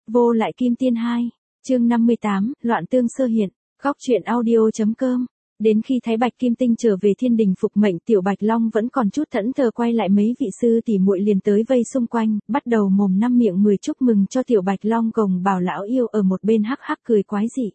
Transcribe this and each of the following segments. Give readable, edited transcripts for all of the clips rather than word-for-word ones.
Vô lại kim tiên 2, chương 58, loạn tương sơ hiện, góc truyện audio.com. Đến khi Thái Bạch Kim Tinh trở về thiên đình phục mệnh, Tiểu Bạch Long vẫn còn chút thẫn thờ, quay lại mấy vị sư tỷ muội liền tới vây xung quanh, bắt đầu mồm năm miệng mười chúc mừng cho Tiểu Bạch Long. Gồng Bảo lão yêu ở một bên hắc hắc cười quái dị.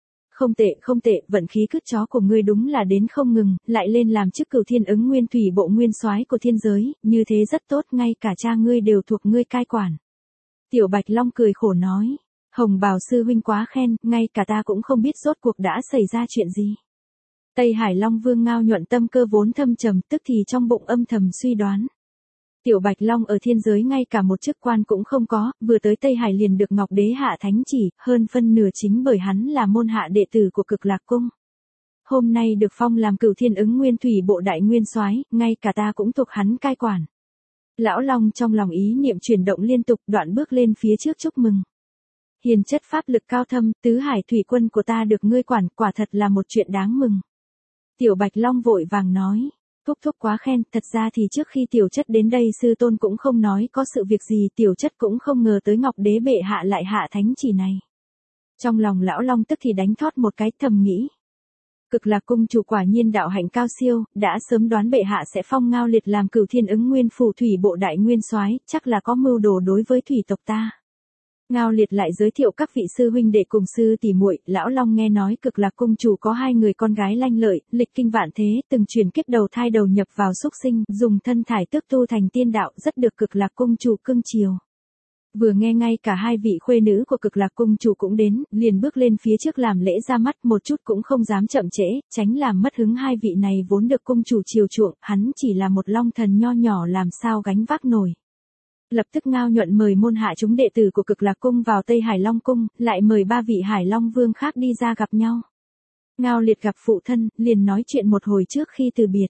Không tệ, vận khí cứt chó của ngươi đúng là đến không ngừng, lại lên làm chức Cửu Thiên Ứng Nguyên Thủy Bộ nguyên soái của thiên giới, như thế rất tốt, ngay cả cha ngươi đều thuộc ngươi cai quản. Tiểu Bạch Long cười khổ nói, Hồng Bào sư huynh quá khen, ngay cả ta cũng không biết rốt cuộc đã xảy ra chuyện gì. Tây Hải Long Vương Ngao Nhuận tâm cơ vốn thâm trầm, tức thì trong bụng âm thầm suy đoán. Tiểu Bạch Long ở thiên giới ngay cả một chức quan cũng không có, vừa tới Tây Hải liền được Ngọc Đế hạ thánh chỉ, hơn phân nửa chính bởi hắn là môn hạ đệ tử của Cực Lạc Cung. Hôm nay được phong làm Cửu Thiên Ứng Nguyên Thủy Bộ đại nguyên soái, ngay cả ta cũng thuộc hắn cai quản. Lão Long trong lòng ý niệm chuyển động liên tục, đoạn bước lên phía trước chúc mừng. Hiền chất pháp lực cao thâm, tứ hải thủy quân của ta được ngươi quản, quả thật là một chuyện đáng mừng. Tiểu Bạch Long vội vàng nói, thúc quá khen, thật ra thì trước khi tiểu chất đến đây sư tôn cũng không nói có sự việc gì, tiểu chất cũng không ngờ tới Ngọc Đế bệ hạ lại hạ thánh chỉ này. Trong lòng lão Long tức thì đánh thót một cái, thầm nghĩ. Cực Lạc Cung chủ quả nhiên đạo hạnh cao siêu, đã sớm đoán bệ hạ sẽ phong Ngao Liệt làm Cửu Thiên Ứng Nguyên Phủ Thủy Bộ đại nguyên soái, chắc là có mưu đồ đối với thủy tộc ta. Ngao Liệt lại giới thiệu các vị sư huynh đệ cùng sư tỷ muội. Lão Long nghe nói Cực Lạc Cung chủ có 2 người con gái lanh lợi, lịch kinh vạn thế, từng truyền kiếp đầu thai đầu nhập vào súc sinh, dùng thân thải tước tu thành tiên đạo, rất được Cực Lạc Cung chủ cưng chiều. Vừa nghe ngay cả 2 vị khuê nữ của Cực Lạc Cung chủ cũng đến, liền bước lên phía trước làm lễ ra mắt, một chút cũng không dám chậm trễ, tránh làm mất hứng 2 vị này vốn được cung chủ chiều chuộng, hắn chỉ là một long thần nho nhỏ làm sao gánh vác nổi. Lập tức Ngao Nhuận mời môn hạ chúng đệ tử của Cực Lạc Cung vào Tây Hải Long Cung, lại mời 3 vị Hải Long Vương khác đi ra gặp nhau. Ngao Liệt gặp phụ thân, liền nói chuyện một hồi trước khi từ biệt.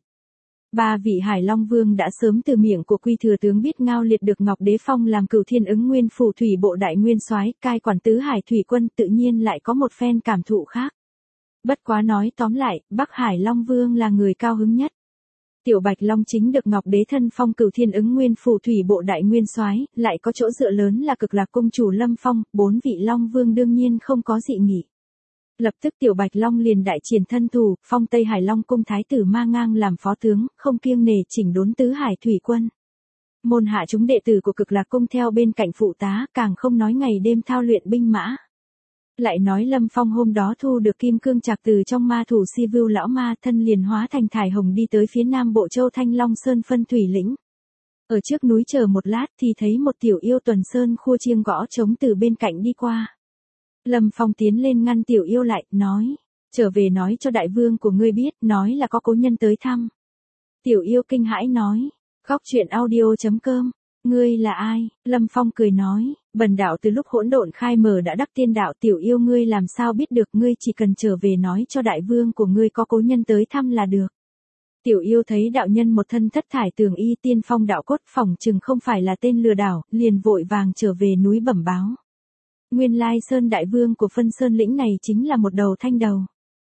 3 vị Hải Long Vương đã sớm từ miệng của Quy Thừa Tướng biết Ngao Liệt được Ngọc Đế phong làm Cửu Thiên Ứng Nguyên Phủ Thủy Bộ đại nguyên soái, cai quản tứ hải thủy quân, tự nhiên lại có một phen cảm thụ khác. Bất quá nói tóm lại, Bắc Hải Long Vương là người cao hứng nhất. Tiểu Bạch Long chính được Ngọc Đế thân phong Cửu Thiên Ứng Nguyên Phủ Thủy Bộ đại nguyên soái, lại có chỗ dựa lớn là Cực Lạc Cung chủ Lâm Phong, 4 vị Long Vương đương nhiên không có dị nghị. Lập tức Tiểu Bạch Long liền đại triển thân thủ, phong Tây Hải Long Cung thái tử Ma Ngang làm phó tướng, không kiêng nể chỉnh đốn tứ hải thủy quân. Môn hạ chúng đệ tử của Cực Lạc Cung theo bên cạnh phụ tá, càng không nói ngày đêm thao luyện binh mã. Lại nói Lâm Phong hôm đó thu được kim cương trạc từ trong ma thủ Si Vưu lão ma, thân liền hóa thành thải hồng đi tới phía nam bộ châu Thanh Long Sơn phân thủy lĩnh. Ở trước núi chờ một lát thì thấy một tiểu yêu tuần sơn khua chiêng gõ trống từ bên cạnh đi qua. Lâm Phong tiến lên ngăn tiểu yêu lại, nói, trở về nói cho đại vương của ngươi biết, nói là có cố nhân tới thăm. Tiểu yêu kinh hãi nói, góc truyện audio.com. Ngươi là ai? Lâm Phong cười nói, bần đạo từ lúc hỗn độn khai mở đã đắc tiên đạo. Tiểu yêu ngươi làm sao biết được, ngươi chỉ cần trở về nói cho đại vương của ngươi có cố nhân tới thăm là được. Tiểu yêu thấy đạo nhân một thân thất thải tường y, tiên phong đạo cốt, phỏng chừng không phải là tên lừa đảo, liền vội vàng trở về núi bẩm báo. Nguyên lai Sơn đại vương của phân Sơn lĩnh này chính là một đầu thanh đầu.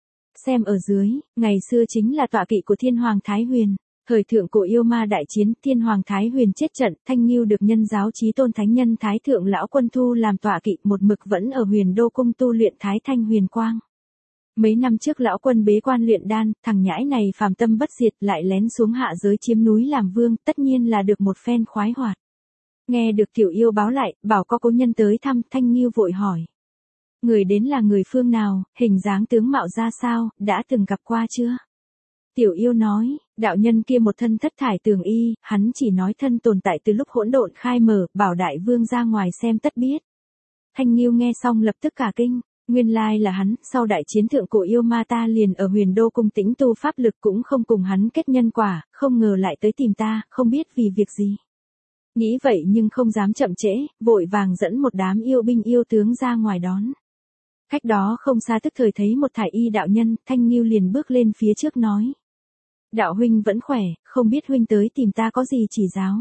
Xem ở dưới, ngày xưa chính là tọa kỵ của Thiên Hoàng Thái Huyền. Thời thượng cổ yêu ma đại chiến, Thiên Hoàng Thái Huyền chết trận, Thanh Nghiêu được nhân giáo chí tôn thánh nhân Thái Thượng Lão Quân thu làm tọa kỵ, một mực vẫn ở Huyền Đô Cung tu luyện Thái Thanh Huyền Quang. Mấy năm trước Lão Quân bế quan luyện đan, thằng nhãi này phàm tâm bất diệt, lại lén xuống hạ giới chiếm núi làm vương, tất nhiên là được một phen khoái hoạt. Nghe được tiểu yêu báo lại, bảo có cố nhân tới thăm, Thanh Nghiêu vội hỏi. Người đến là người phương nào, hình dáng tướng mạo ra sao, đã từng gặp qua chưa? Tiểu yêu nói, đạo nhân kia một thân thất thải tường y, hắn chỉ nói thân tồn tại từ lúc hỗn độn khai mở, bảo đại vương ra ngoài xem tất biết. Thanh Nghiêu nghe xong lập tức cả kinh, nguyên lai là hắn, sau đại chiến thượng cổ yêu ma ta liền ở Huyền Đô Cung tĩnh tu pháp lực, cũng không cùng hắn kết nhân quả, không ngờ lại tới tìm ta, không biết vì việc gì. Nghĩ vậy nhưng không dám chậm trễ, vội vàng dẫn một đám yêu binh yêu tướng ra ngoài đón. Cách đó không xa tức thời thấy một thải y đạo nhân, Thanh Nghiêu liền bước lên phía trước nói. Đạo huynh vẫn khỏe, không biết huynh tới tìm ta có gì chỉ giáo.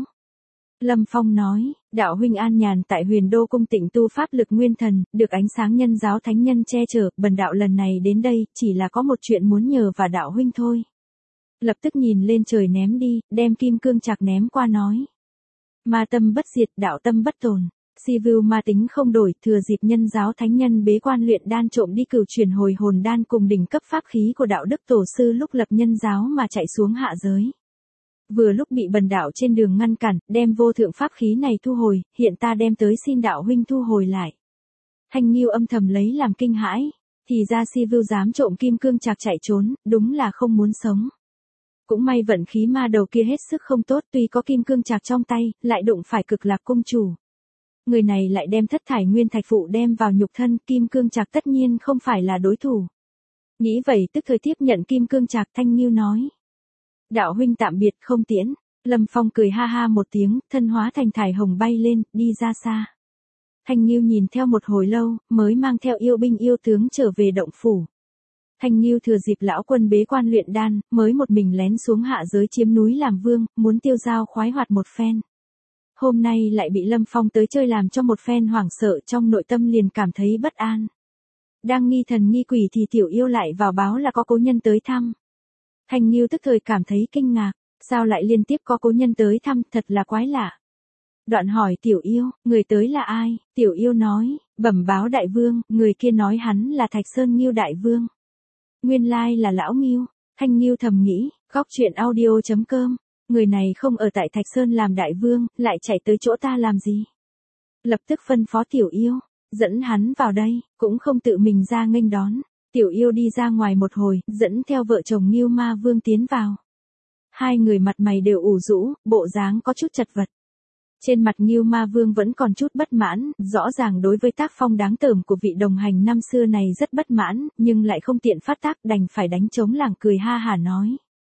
Lâm Phong nói, đạo huynh an nhàn tại Huyền Đô Cung tịnh tu pháp lực nguyên thần, được ánh sáng nhân giáo thánh nhân che chở, bần đạo lần này đến đây, chỉ là có một chuyện muốn nhờ và đạo huynh thôi. Lập tức nhìn lên trời ném đi, đem kim cương trạc ném qua nói. Ma tâm bất diệt, đạo tâm bất tồn. Sivu ma tính không đổi, thừa dịp nhân giáo thánh nhân bế quan luyện đan trộm đi cửu chuyển hồi hồn đan cùng đỉnh cấp pháp khí của đạo đức tổ sư lúc lập nhân giáo mà chạy xuống hạ giới. Vừa lúc bị bần đạo trên đường ngăn cản, đem vô thượng pháp khí này thu hồi, hiện ta đem tới xin đạo huynh thu hồi lại. Thanh Nghiêu âm thầm lấy làm kinh hãi, thì ra Sivu dám trộm kim cương trạc chạy trốn, đúng là không muốn sống. Cũng may vận khí ma đầu kia hết sức không tốt, tuy có kim cương trạc trong tay, lại đụng phải Cực Lạc cung chủ. Người này lại đem thất thải nguyên thạch phụ đem vào nhục thân, kim cương trạc tất nhiên không phải là đối thủ. Nghĩ vậy tức thời tiếp nhận kim cương trạc. Thanh Nghiêu nói: đạo huynh tạm biệt, không tiễn. Lâm Phong cười ha ha một tiếng, thân hóa thành thải hồng bay lên, đi ra xa. Thanh Nghiêu nhìn theo một hồi lâu, mới mang theo yêu binh yêu tướng trở về động phủ. Thanh Nghiêu thừa dịp lão quân bế quan luyện đan, mới một mình lén xuống hạ giới chiếm núi làm vương, muốn tiêu dao khoái hoạt một phen. Hôm nay lại bị Lâm Phong tới chơi làm cho một phen hoảng sợ, trong nội tâm liền cảm thấy bất an. Đang nghi thần nghi quỷ thì tiểu yêu lại vào báo là có cố nhân tới thăm. Thanh Nghiêu tức thời cảm thấy kinh ngạc, sao lại liên tiếp có cố nhân tới thăm, thật là quái lạ. Đoạn hỏi tiểu yêu, người tới là ai? Tiểu yêu nói, bẩm báo đại vương, người kia nói hắn là Thạch Sơn Nghiêu đại vương. Nguyên lai là lão Nghiêu. Thanh Nghiêu thầm nghĩ, góc chuyện audio.com, người này không ở tại Thạch Sơn làm đại vương, lại chạy tới chỗ ta làm gì? Lập tức phân phó tiểu yêu, dẫn hắn vào đây, cũng không tự mình ra nghênh đón. Tiểu yêu đi ra ngoài một hồi, dẫn theo vợ chồng Nghiêu Ma Vương tiến vào. Hai người mặt mày đều ủ rũ, bộ dáng có chút chật vật. Trên mặt Nghiêu Ma Vương vẫn còn chút bất mãn, rõ ràng đối với tác phong đáng tởm của vị đồng hành năm xưa này rất bất mãn, nhưng lại không tiện phát tác, đành phải đánh trống lảng cười ha hả nói: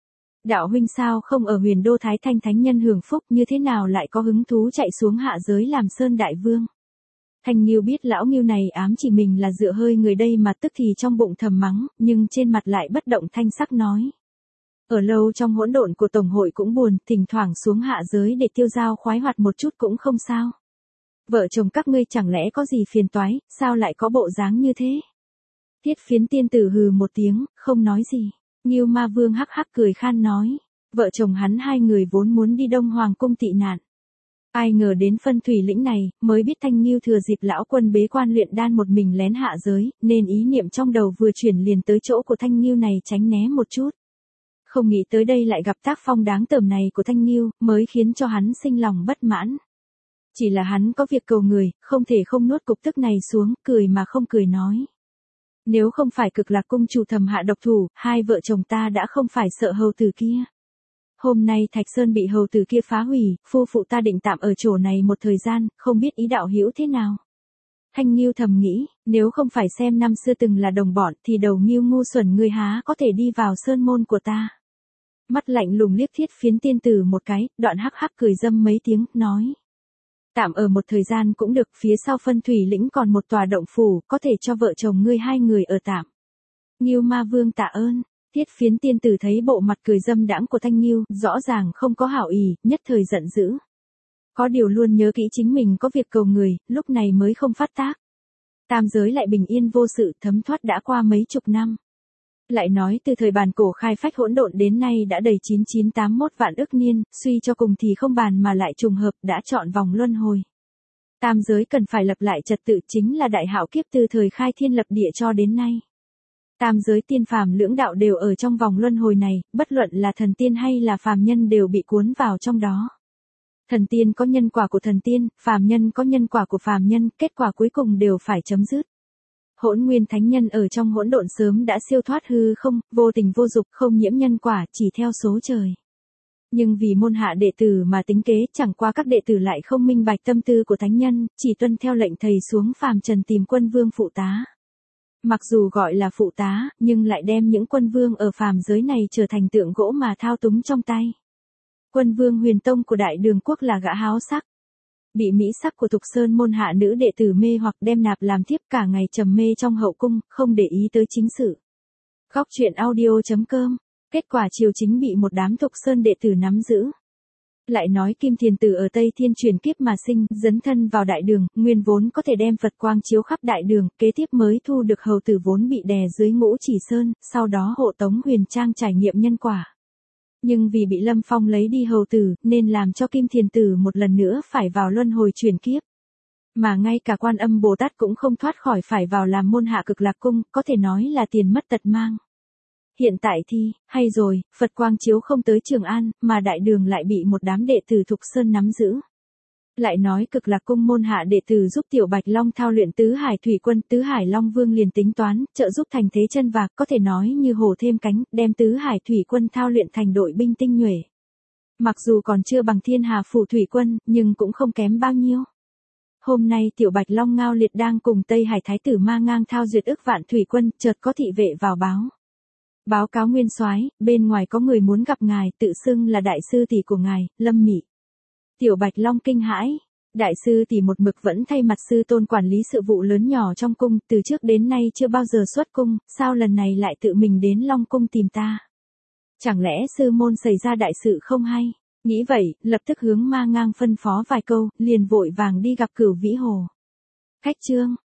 đạo huynh sao không ở Huyền Đô Thái Thanh thánh nhân hưởng phúc, như thế nào lại có hứng thú chạy xuống hạ giới làm Sơn đại vương? Thanh Nghiêu biết lão Nghiêu này ám chỉ mình là dựa hơi người đây mà tức thì trong bụng thầm mắng, nhưng trên mặt lại bất động thanh sắc nói: ở lâu trong hỗn độn của tổng hội cũng buồn, thỉnh thoảng xuống hạ giới để tiêu dao khoái hoạt một chút cũng không sao. Vợ chồng các ngươi chẳng lẽ có gì phiền toái, sao lại có bộ dáng như thế? Tiết Phiến tiên tử hừ một tiếng, không nói gì. Nghiêu Ma Vương hắc hắc cười khan nói: vợ chồng hắn hai người vốn muốn đi Đông Hoàng cung tị nạn. Ai ngờ đến phân thủy lĩnh này, mới biết Thanh Nghiêu thừa dịp lão quân bế quan luyện đan một mình lén hạ giới, nên ý niệm trong đầu vừa chuyển liền tới chỗ của Thanh Nghiêu này tránh né một chút. Không nghĩ tới đây lại gặp tác phong đáng tởm này của Thanh Nghiêu, mới khiến cho hắn sinh lòng bất mãn. Chỉ là hắn có việc cầu người, không thể không nuốt cục tức này xuống, cười mà không cười nói: nếu không phải Cực Lạc cung chủ thầm hạ độc thủ, hai vợ chồng ta đã không phải sợ hầu tử kia. Hôm nay Thạch Sơn bị hầu tử kia phá hủy, phu phụ ta định tạm ở chỗ này một thời gian, không biết ý đạo hữu thế nào. Thanh Nghiêu thầm nghĩ, nếu không phải xem năm xưa từng là đồng bọn thì đầu Nghiêu ngu xuẩn ngươi há có thể đi vào sơn môn của ta. Mắt lạnh lùng liếc Thiết Phiến tiên tử một cái, đoạn hắc hắc cười dâm mấy tiếng, nói: tạm ở một thời gian cũng được, phía sau phân thủy lĩnh còn một tòa động phủ, có thể cho vợ chồng ngươi hai người ở tạm. Nghiêu Ma Vương tạ ơn. Thiết Phiến tiên tử thấy bộ mặt cười dâm đãng của Thanh Nghiêu, rõ ràng không có hảo ý, nhất thời giận dữ. Có điều luôn nhớ kỹ chính mình có việc cầu người, lúc này mới không phát tác. Tam giới lại bình yên vô sự, thấm thoát đã qua mấy chục năm. Lại nói từ thời bàn cổ khai phách hỗn độn đến nay đã đầy 9981 vạn ức niên, suy cho cùng thì không bàn mà lại trùng hợp đã chọn vòng luân hồi. Tam giới cần phải lập lại trật tự, chính là đại hạo kiếp từ thời khai thiên lập địa cho đến nay. Tam giới tiên phàm lưỡng đạo đều ở trong vòng luân hồi này, bất luận là thần tiên hay là phàm nhân đều bị cuốn vào trong đó. Thần tiên có nhân quả của thần tiên, phàm nhân có nhân quả của phàm nhân, kết quả cuối cùng đều phải chấm dứt. Hỗn Nguyên Thánh Nhân ở trong hỗn độn sớm đã siêu thoát hư không, vô tình vô dục, không nhiễm nhân quả, chỉ theo số trời. Nhưng vì môn hạ đệ tử mà tính kế, chẳng qua các đệ tử lại không minh bạch tâm tư của Thánh Nhân, chỉ tuân theo lệnh thầy xuống phàm trần tìm quân vương phụ tá. Mặc dù gọi là phụ tá, nhưng lại đem những quân vương ở phàm giới này trở thành tượng gỗ mà thao túng trong tay. Quân vương Huyền Tông của Đại Đường Quốc là gã háo sắc. Bị mỹ sắc của Thục Sơn môn hạ nữ đệ tử mê hoặc đem nạp làm thiếp, cả ngày trầm mê trong hậu cung, không để ý tới chính sự. Góc chuyện audio.com, kết quả triều chính bị một đám Thục Sơn đệ tử nắm giữ. Lại nói Kim Thiền Tử ở Tây Thiên chuyển kiếp mà sinh, dấn thân vào Đại Đường, nguyên vốn có thể đem Phật quang chiếu khắp Đại Đường, kế tiếp mới thu được hầu tử vốn bị đè dưới Ngũ Chỉ Sơn, sau đó hộ tống Huyền Trang trải nghiệm nhân quả. Nhưng vì bị Lâm Phong lấy đi hầu tử, nên làm cho Kim Thiền Tử một lần nữa phải vào luân hồi chuyển kiếp. Mà ngay cả Quan Âm Bồ Tát cũng không thoát khỏi phải vào làm môn hạ Cực Lạc cung, có thể nói là tiền mất tật mang. Hiện tại thì, hay rồi, Phật quang chiếu không tới Trường An, mà đại đường lại bị một đám đệ tử Thục Sơn nắm giữ. Lại nói Cực Lạc cung môn hạ đệ tử giúp Tiểu Bạch Long thao luyện Tứ Hải Thủy Quân, Tứ Hải Long Vương liền tính toán, trợ giúp thành thế chân vạc, có thể nói như hổ thêm cánh, đem Tứ Hải Thủy Quân thao luyện thành đội binh tinh nhuệ. Mặc dù còn chưa bằng Thiên Hà Phủ Thủy Quân, nhưng cũng không kém bao nhiêu. Hôm nay Tiểu Bạch Long Ngao Liệt đang cùng Tây Hải Thái tử Ma Ngang thao duyệt ức vạn thủy quân, chợt có thị vệ vào báo. Báo cáo nguyên soái, bên ngoài có người muốn gặp ngài, tự xưng là đại sư tỷ của ngài, Lâm Mị. Tiểu Bạch Long kinh hãi. Đại sư tỷ một mực vẫn thay mặt sư tôn quản lý sự vụ lớn nhỏ trong cung, từ trước đến nay chưa bao giờ xuất cung, sao lần này lại tự mình đến Long cung tìm ta? Chẳng lẽ sư môn xảy ra đại sự không hay? Nghĩ vậy, lập tức hướng Ma Ngang phân phó vài câu, liền vội vàng đi gặp Cửu Vĩ Hồ. Khách trương,